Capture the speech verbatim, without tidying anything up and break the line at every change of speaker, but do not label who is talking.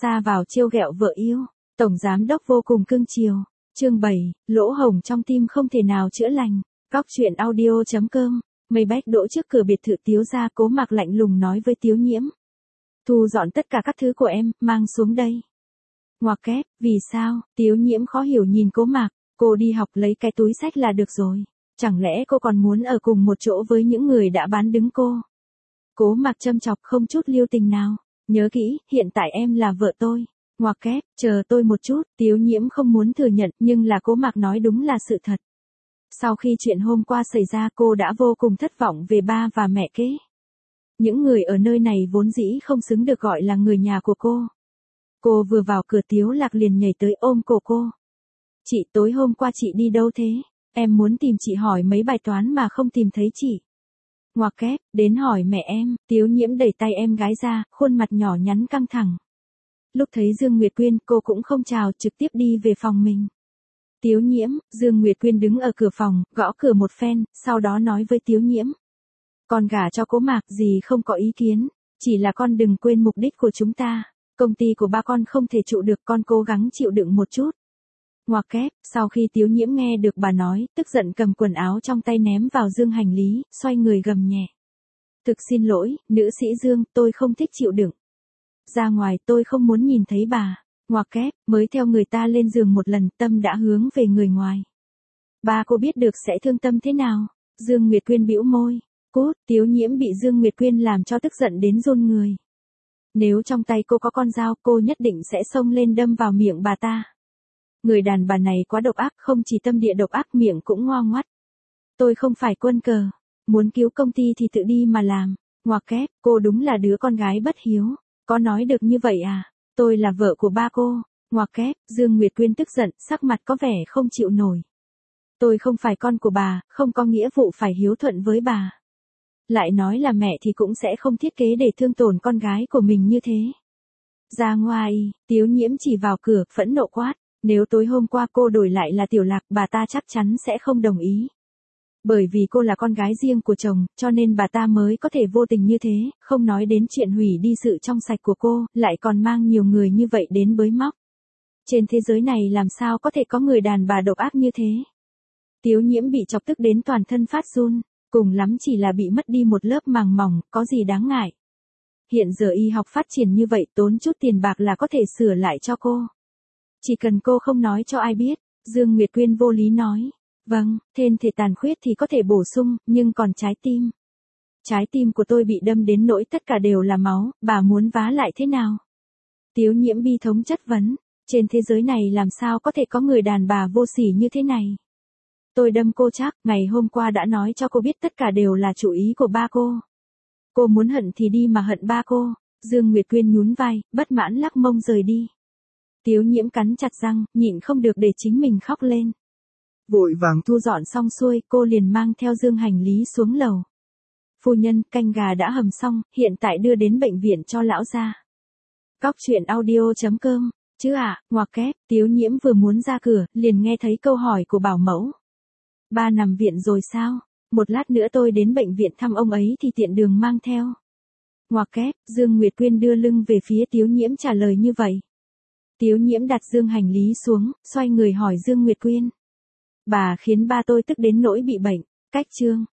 Sa vào trêu ghẹo vợ yêu, tổng giám đốc vô cùng cưng chiều. Chương bảy, lỗ hổng trong tim không thể nào chữa lành. Góc truyện audio chấm com. Mây bách đỗ trước cửa biệt thự Tiếu gia, Cố Mạc lạnh lùng nói với Tiếu Nhiễm. Thu dọn tất cả các thứ của em, mang xuống đây. Ngoặc kép, vì sao? Tiếu Nhiễm khó hiểu nhìn Cố Mạc, cô đi học lấy cái túi xách là được rồi. Chẳng lẽ cô còn muốn ở cùng một chỗ với những người đã bán đứng cô? Cố Mạc châm chọc không chút lưu tình nào. Nhớ kỹ, hiện tại em là vợ tôi. Ngoặc kép, chờ tôi một chút. Tiếu Nhiễm không muốn thừa nhận, nhưng là Cố Mạc nói đúng là sự thật. Sau khi chuyện hôm qua xảy ra, cô đã vô cùng thất vọng về ba và mẹ kế. Những người ở nơi này vốn dĩ không xứng được gọi là người nhà của cô. Cô vừa vào cửa Tiếu Lạc liền nhảy tới ôm cổ cô. Chị, tối hôm qua chị đi đâu thế? Em muốn tìm chị hỏi mấy bài toán mà không tìm thấy chị. Ngoặc kép, đến hỏi mẹ em. Tiếu Nhiễm đẩy tay em gái ra, khuôn mặt nhỏ nhắn căng thẳng. Lúc thấy Dương Nguyệt Quyên, cô cũng không chào, trực tiếp đi về phòng mình. Tiếu Nhiễm, Dương Nguyệt Quyên đứng ở cửa phòng, gõ cửa một phen, sau đó nói với Tiếu Nhiễm. Con gả cho Cố Mạc, gì không có ý kiến, chỉ là con đừng quên mục đích của chúng ta. Công ty của ba con không thể trụ được, con cố gắng chịu đựng một chút. Ngoặc kép, sau khi Tiếu Nhiễm nghe được bà nói, tức giận cầm quần áo trong tay ném vào dương hành lý, xoay người gầm nhẹ. Thực xin lỗi, nữ sĩ Dương, tôi không thích chịu đựng. Ra ngoài, tôi không muốn nhìn thấy bà. Ngoặc kép, mới theo người ta lên giường một lần, tâm đã hướng về người ngoài. Ba cô biết được sẽ thương tâm thế nào? Dương Nguyệt Quyên bĩu môi. Cút, Tiếu Nhiễm bị Dương Nguyệt Quyên làm cho tức giận đến run người. Nếu trong tay cô có con dao, cô nhất định sẽ xông lên đâm vào miệng bà ta. Người đàn bà này quá độc ác, không chỉ tâm địa độc ác, miệng cũng ngoa ngoắt. Tôi không phải quân cờ, muốn cứu công ty thì tự đi mà làm. Ngoặc kép, cô đúng là đứa con gái bất hiếu. Có nói được như vậy à? Tôi là vợ của ba cô. Ngoặc kép, Dương Nguyệt Quyên tức giận, sắc mặt có vẻ không chịu nổi. Tôi không phải con của bà, không có nghĩa vụ phải hiếu thuận với bà. Lại nói là mẹ thì cũng sẽ không thiết kế để thương tổn con gái của mình như thế. Ra ngoài, Tiếu Nhiễm chỉ vào cửa, phẫn nộ quát. Nếu tối hôm qua cô đổi lại là Tiểu Lạc, bà ta chắc chắn sẽ không đồng ý. Bởi vì cô là con gái riêng của chồng, cho nên bà ta mới có thể vô tình như thế, không nói đến chuyện hủy đi sự trong sạch của cô, lại còn mang nhiều người như vậy đến bới móc. Trên thế giới này làm sao có thể có người đàn bà độc ác như thế? Tiếu Nhiễm bị chọc tức đến toàn thân phát run, cùng lắm chỉ là bị mất đi một lớp màng mỏng, có gì đáng ngại. Hiện giờ y học phát triển như vậy, tốn chút tiền bạc là có thể sửa lại cho cô. Chỉ cần cô không nói cho ai biết. Dương Nguyệt Quyên vô lý nói. Vâng, thêm thể tàn khuyết thì có thể bổ sung, nhưng còn trái tim. Trái tim của tôi bị đâm đến nỗi tất cả đều là máu, bà muốn vá lại thế nào? Tiếu Nhiễm bi thống chất vấn. Trên thế giới này làm sao có thể có người đàn bà vô sỉ như thế này? Tôi đâm cô chắc, ngày hôm qua đã nói cho cô biết tất cả đều là chủ ý của ba cô. Cô muốn hận thì đi mà hận ba cô. Dương Nguyệt Quyên nhún vai, bất mãn lắc mông rời đi. Tiếu Nhiễm cắn chặt răng, nhịn không được để chính mình khóc lên. Vội vàng thu dọn xong xuôi, cô liền mang theo dương hành lý xuống lầu. Phu nhân, canh gà đã hầm xong, hiện tại đưa đến bệnh viện cho lão gia. Góc truyện audio chấm com. Chứ ạ, à, ngoặc kép, Tiếu Nhiễm vừa muốn ra cửa, liền nghe thấy câu hỏi của bảo mẫu. Ba nằm viện rồi sao? Một lát nữa tôi đến bệnh viện thăm ông ấy thì tiện đường mang theo. Ngoặc kép, Dương Nguyệt Quyên đưa lưng về phía Tiếu Nhiễm trả lời như vậy. Tiếu Nhiễm đặt dương hành lý xuống, xoay người hỏi Dương Nguyệt Quyên. Bà khiến ba tôi tức đến nỗi bị bệnh. Cách chương.